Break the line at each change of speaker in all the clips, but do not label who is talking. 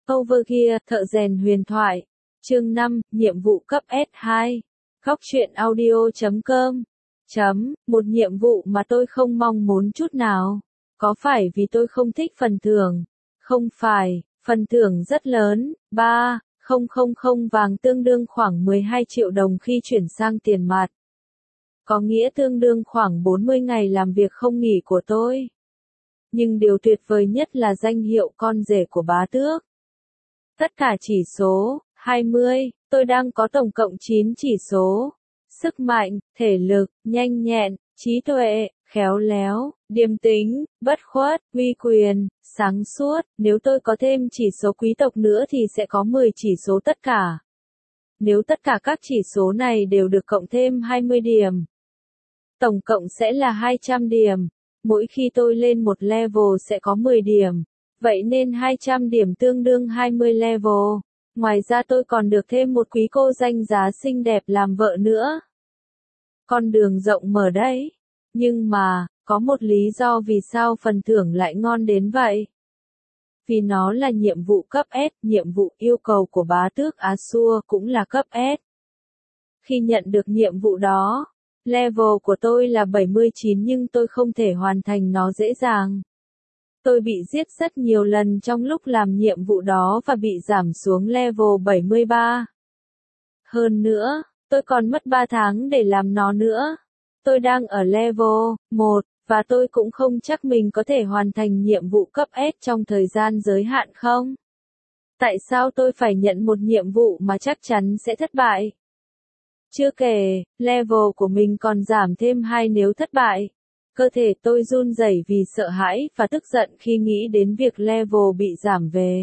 Overgear, thợ rèn huyền thoại. Chương 5, nhiệm vụ cấp S2. Góc truyện audio.com. Một nhiệm vụ mà tôi không mong muốn chút nào. Có phải vì tôi không thích phần thưởng? Không phải, phần thưởng rất lớn, 3,000 vàng tương đương khoảng 12 triệu đồng khi chuyển sang tiền mặt. Có nghĩa tương đương khoảng 40 ngày làm việc không nghỉ của tôi. Nhưng điều tuyệt vời nhất là danh hiệu con rể của bá tước. Tất cả chỉ số, 20, tôi đang có tổng cộng 9 chỉ số. Sức mạnh, thể lực, nhanh nhẹn, trí tuệ, khéo léo, điềm tĩnh, bất khuất, uy quyền, sáng suốt. Nếu tôi có thêm chỉ số quý tộc nữa thì sẽ có 10 chỉ số tất cả. Nếu tất cả các chỉ số này đều được cộng thêm 20 điểm, tổng cộng sẽ là 200 điểm. Mỗi khi tôi lên một level sẽ có 10 điểm. Vậy nên 200 điểm tương đương 20 level. Ngoài ra tôi còn được thêm một quý cô danh giá xinh đẹp làm vợ nữa. Con đường rộng mở đấy. Nhưng mà, có một lý do vì sao phần thưởng lại ngon đến vậy. Vì nó là nhiệm vụ cấp S, nhiệm vụ yêu cầu của bá tước Azure cũng là cấp S. Khi nhận được nhiệm vụ đó, level của tôi là 79 nhưng tôi không thể hoàn thành nó dễ dàng. Tôi bị giết rất nhiều lần trong lúc làm nhiệm vụ đó và bị giảm xuống level 73. Hơn nữa, tôi còn mất 3 tháng để làm nó nữa. Tôi đang ở level 1, và tôi cũng không chắc mình có thể hoàn thành nhiệm vụ cấp S trong thời gian giới hạn không? Tại sao tôi phải nhận một nhiệm vụ mà chắc chắn sẽ thất bại? Chưa kể, level của mình còn giảm thêm 2 nếu thất bại. Cơ thể tôi run rẩy vì sợ hãi và tức giận khi nghĩ đến việc level bị giảm về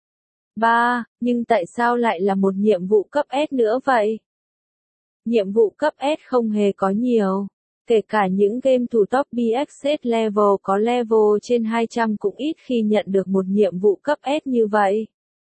3, nhưng tại sao lại là một nhiệm vụ cấp S nữa vậy? Nhiệm vụ cấp S không hề có nhiều. Kể cả những game thủ top BXS level có level trên 200 cũng ít khi nhận được một nhiệm vụ cấp S như vậy.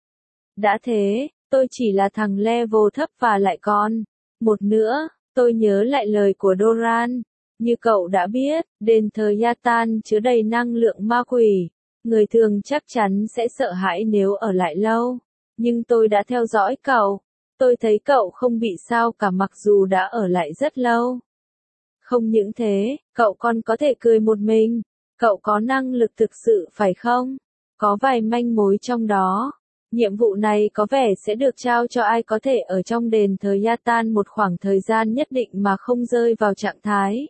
Đã thế, tôi chỉ là thằng level thấp và lại còn. Một nữa, tôi nhớ lại lời của Doran. Như cậu đã biết, đền thờ Yatan chứa đầy năng lượng ma quỷ. Người thường chắc chắn sẽ sợ hãi nếu ở lại lâu. Nhưng tôi đã theo dõi cậu. Tôi thấy cậu không bị sao cả mặc dù đã ở lại rất lâu. Không những thế, cậu còn có thể cười một mình. Cậu có năng lực thực sự phải không? Có vài manh mối trong đó. Nhiệm vụ này có vẻ sẽ được trao cho ai có thể ở trong đền thờ Yatan một khoảng thời gian nhất định mà không rơi vào trạng thái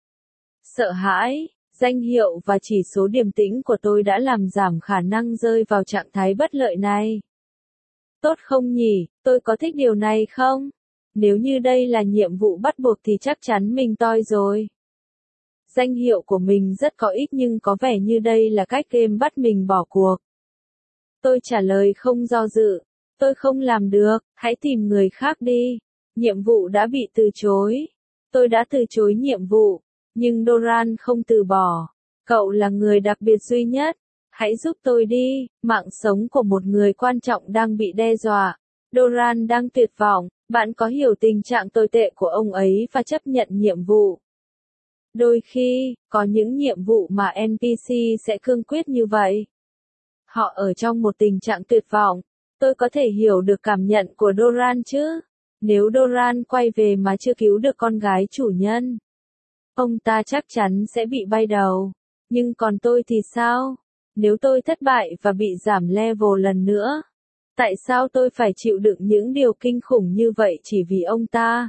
sợ hãi. Danh hiệu và chỉ số điềm tĩnh của tôi đã làm giảm khả năng rơi vào trạng thái bất lợi này. Tốt không nhỉ, tôi có thích điều này không? Nếu như đây là nhiệm vụ bắt buộc thì chắc chắn mình toi rồi. Danh hiệu của mình rất có ích nhưng có vẻ như đây là cách game bắt mình bỏ cuộc. Tôi trả lời không do dự. Tôi không làm được, hãy tìm người khác đi. Nhiệm vụ đã bị từ chối. Tôi đã từ chối nhiệm vụ. Nhưng Doran không từ bỏ. Cậu là người đặc biệt duy nhất. Hãy giúp tôi đi, mạng sống của một người quan trọng đang bị đe dọa. Doran đang tuyệt vọng, bạn có hiểu tình trạng tồi tệ của ông ấy và chấp nhận nhiệm vụ. Đôi khi, có những nhiệm vụ mà NPC sẽ cương quyết như vậy. Họ ở trong một tình trạng tuyệt vọng. Tôi có thể hiểu được cảm nhận của Doran chứ. Nếu Doran quay về mà chưa cứu được con gái chủ nhân, ông ta chắc chắn sẽ bị bay đầu. Nhưng còn tôi thì sao? Nếu tôi thất bại và bị giảm level lần nữa, tại sao tôi phải chịu đựng những điều kinh khủng như vậy chỉ vì ông ta?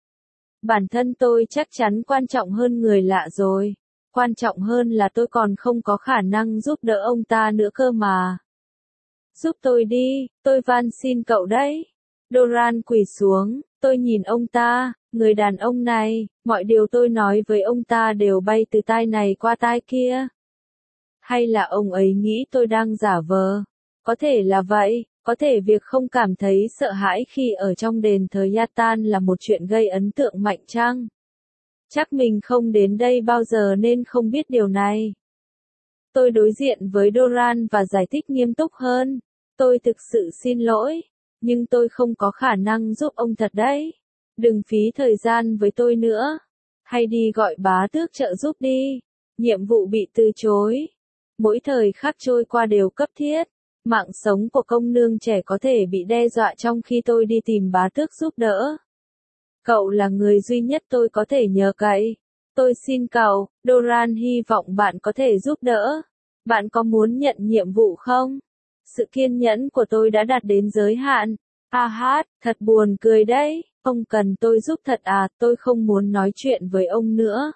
Bản thân tôi chắc chắn quan trọng hơn người lạ rồi. Quan trọng hơn là tôi còn không có khả năng giúp đỡ ông ta nữa cơ mà. Giúp tôi đi, tôi van xin cậu đấy. Doran quỳ xuống, tôi nhìn ông ta, người đàn ông này, mọi điều tôi nói với ông ta đều bay từ tai này qua tai kia. Hay là ông ấy nghĩ tôi đang giả vờ? Có thể là vậy, có thể việc không cảm thấy sợ hãi khi ở trong đền thờ Yatan là một chuyện gây ấn tượng mạnh chăng? Chắc mình không đến đây bao giờ nên không biết điều này. Tôi đối diện với Doran và giải thích nghiêm túc hơn. Tôi thực sự xin lỗi, nhưng tôi không có khả năng giúp ông thật đấy. Đừng phí thời gian với tôi nữa. Hay đi gọi bá tước trợ giúp đi. Nhiệm vụ bị từ chối. Mỗi thời khắc trôi qua đều cấp thiết. Mạng sống của công nương trẻ có thể bị đe dọa trong khi tôi đi tìm bá tước giúp đỡ. Cậu là người duy nhất tôi có thể nhờ cậy. Tôi xin cậu, Doran hy vọng bạn có thể giúp đỡ. Bạn có muốn nhận nhiệm vụ không? Sự kiên nhẫn của tôi đã đạt đến giới hạn. Hát, thật buồn cười đấy, ông cần tôi giúp thật à, tôi không muốn nói chuyện với ông nữa.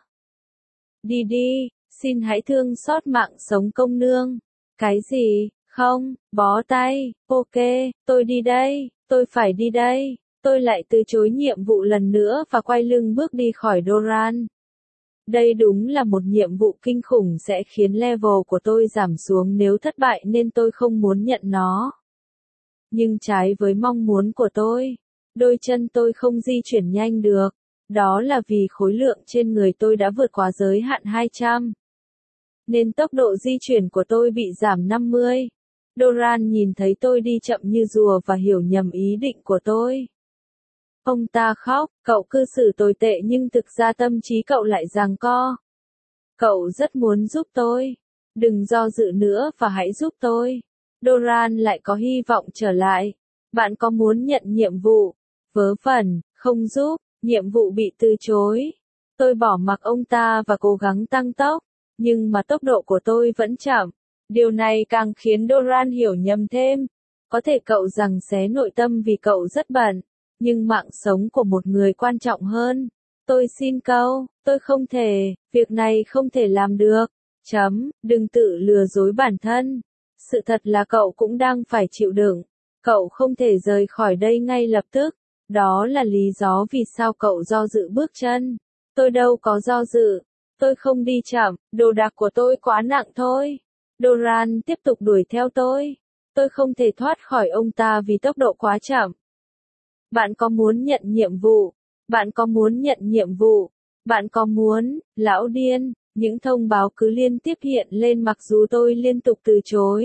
Đi đi, xin hãy thương xót mạng sống công nương. Cái gì, không, bó tay, ok, tôi đi đây, tôi phải đi đây. Tôi lại từ chối nhiệm vụ lần nữa và quay lưng bước đi khỏi Doran. Đây đúng là một nhiệm vụ kinh khủng sẽ khiến level của tôi giảm xuống nếu thất bại nên tôi không muốn nhận nó. Nhưng trái với mong muốn của tôi, đôi chân tôi không di chuyển nhanh được. Đó là vì khối lượng trên người tôi đã vượt quá giới hạn 200. Nên tốc độ di chuyển của tôi bị giảm 50. Doran nhìn thấy tôi đi chậm như rùa và hiểu nhầm ý định của tôi. Ông ta khóc, cậu cư xử tồi tệ nhưng thực ra tâm trí cậu lại giằng co. Cậu rất muốn giúp tôi. Đừng do dự nữa và hãy giúp tôi. Doran lại có hy vọng trở lại. Bạn có muốn nhận nhiệm vụ? Vớ vẩn, không giúp, nhiệm vụ bị từ chối. Tôi bỏ mặc ông ta và cố gắng tăng tốc, nhưng mà tốc độ của tôi vẫn chậm. Điều này càng khiến Doran hiểu nhầm thêm. Có thể cậu giằng xé nội tâm vì cậu rất bận, nhưng mạng sống của một người quan trọng hơn. Tôi xin cậu, tôi không thể, việc này không thể làm được. Đừng tự lừa dối bản thân. Sự thật là cậu cũng đang phải chịu đựng. Cậu không thể rời khỏi đây ngay lập tức. Đó là lý do vì sao cậu do dự bước chân. Tôi đâu có do dự. Tôi không đi chậm, đồ đạc của tôi quá nặng thôi. Doran tiếp tục đuổi theo tôi. Tôi không thể thoát khỏi ông ta vì tốc độ quá chậm. Bạn có muốn nhận nhiệm vụ? Bạn có muốn nhận nhiệm vụ? Bạn có muốn, lão điên, những thông báo cứ liên tiếp hiện lên mặc dù tôi liên tục từ chối.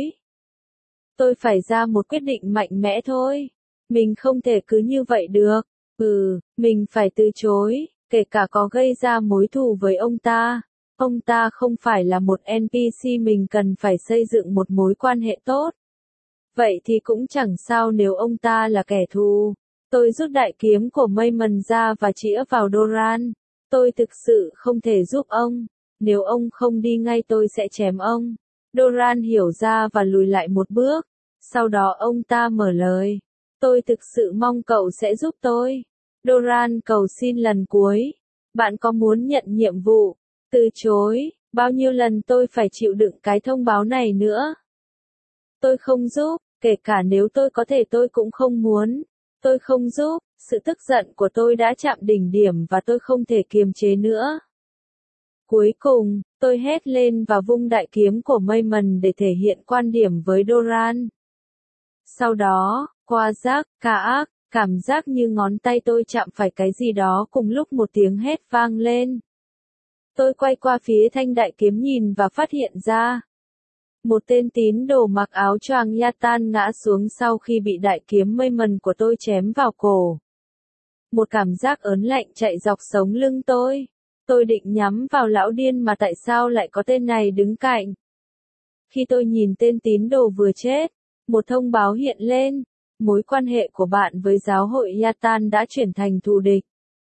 Tôi phải ra một quyết định mạnh mẽ thôi. Mình không thể cứ như vậy được. Mình phải từ chối, kể cả có gây ra mối thù với ông ta. Ông ta không phải là một NPC mình cần phải xây dựng một mối quan hệ tốt. Vậy thì cũng chẳng sao nếu ông ta là kẻ thù. Tôi rút đại kiếm của Maymon ra và chĩa vào Doran. Tôi thực sự không thể giúp ông. Nếu ông không đi ngay tôi sẽ chém ông. Doran hiểu ra và lùi lại một bước. Sau đó ông ta mở lời. Tôi thực sự mong cậu sẽ giúp tôi. Doran cầu xin lần cuối. Bạn có muốn nhận nhiệm vụ? Từ chối. Bao nhiêu lần tôi phải chịu đựng cái thông báo này nữa? Tôi không giúp, kể cả nếu tôi có thể tôi cũng không muốn. Tôi không giúp, sự tức giận của tôi đã chạm đỉnh điểm và tôi không thể kiềm chế nữa. Cuối cùng, tôi hét lên và vung đại kiếm của Maymon để thể hiện quan điểm với Doran. Sau đó, qua giác, ca ác, cảm giác như ngón tay tôi chạm phải cái gì đó cùng lúc một tiếng hét vang lên. Tôi quay qua phía thanh đại kiếm nhìn và phát hiện ra. Một tên tín đồ mặc áo choàng Yatan ngã xuống sau khi bị đại kiếm Maymon của tôi chém vào cổ. Một cảm giác ớn lạnh chạy dọc sống lưng tôi. Tôi định nhắm vào lão điên mà tại sao lại có tên này đứng cạnh. Khi tôi nhìn tên tín đồ vừa chết, một thông báo hiện lên. Mối quan hệ của bạn với giáo hội Yatan đã chuyển thành thù địch.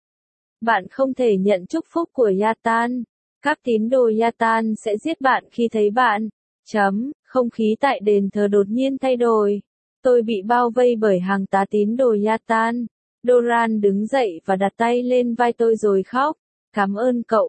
Bạn không thể nhận chúc phúc của Yatan. Các tín đồ Yatan sẽ giết bạn khi thấy bạn. Không khí tại đền thờ đột nhiên thay đổi. Tôi bị bao vây bởi hàng tá tín đồ Yatan. Doran đứng dậy và đặt tay lên vai tôi rồi khóc. Cảm ơn cậu,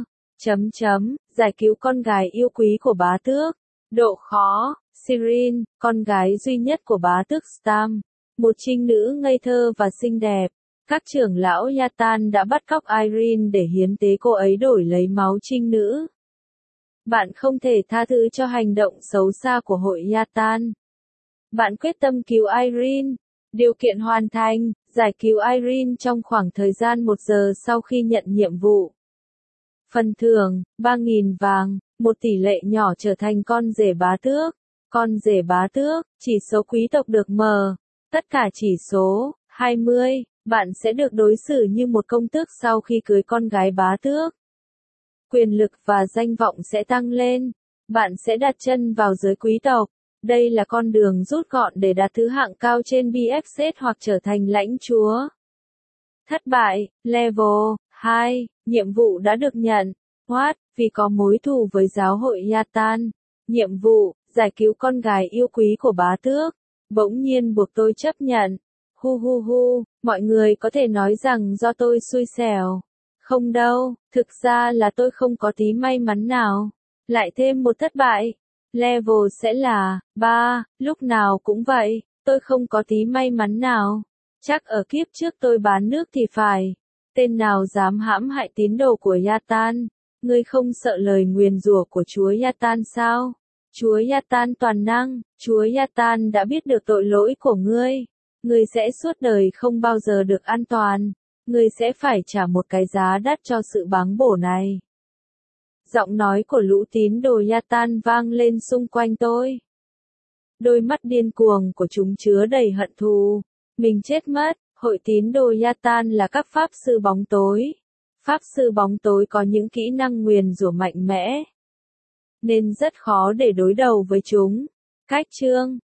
giải cứu con gái yêu quý của bá tước. Độ khó, Sirin, con gái duy nhất của bá tước Stam. Một trinh nữ ngây thơ và xinh đẹp. Các trưởng lão Yatan đã bắt cóc Irene để hiến tế cô ấy đổi lấy máu trinh nữ. Bạn không thể tha thứ cho hành động xấu xa của hội Yatan. Bạn quyết tâm cứu Irene. Điều kiện hoàn thành, giải cứu Irene trong khoảng thời gian 1 giờ sau khi nhận nhiệm vụ. Phần thưởng, 3.000 vàng, một tỷ lệ nhỏ trở thành con rể bá tước. Con rể bá tước, chỉ số quý tộc được mở. Tất cả chỉ số, 20, bạn sẽ được đối xử như một công tước sau khi cưới con gái bá tước. Quyền lực và danh vọng sẽ tăng lên. Bạn sẽ đặt chân vào giới quý tộc. Đây là con đường rút gọn để đạt thứ hạng cao trên BFZ hoặc trở thành lãnh chúa. Thất bại, level 2, nhiệm vụ đã được nhận. What? Vì có mối thù với giáo hội Yatan. Nhiệm vụ, giải cứu con gái yêu quý của bá tước. Bỗng nhiên buộc tôi chấp nhận. Hu hu hu, mọi người có thể nói rằng do tôi xui xẻo. Không đâu, thực ra là tôi không có tí may mắn nào. Lại thêm một thất bại. Level sẽ là 3, lúc nào cũng vậy, tôi không có tí may mắn nào. Chắc ở kiếp trước tôi bán nước thì phải. Tên nào dám hãm hại tín đồ của Yatan? Ngươi không sợ lời nguyền rủa của Chúa Yatan sao? Chúa Yatan toàn năng, Chúa Yatan đã biết được tội lỗi của ngươi. Ngươi sẽ suốt đời không bao giờ được an toàn. Ngươi sẽ phải trả một cái giá đắt cho sự báng bổ này. Giọng nói của lũ tín đồ Yatan vang lên xung quanh tôi. Đôi mắt điên cuồng của chúng chứa đầy hận thù. Mình chết mất, hội tín đồ Yatan là các pháp sư bóng tối. Pháp sư bóng tối có những kỹ năng nguyền rủa mạnh mẽ, nên rất khó để đối đầu với chúng. Cách chương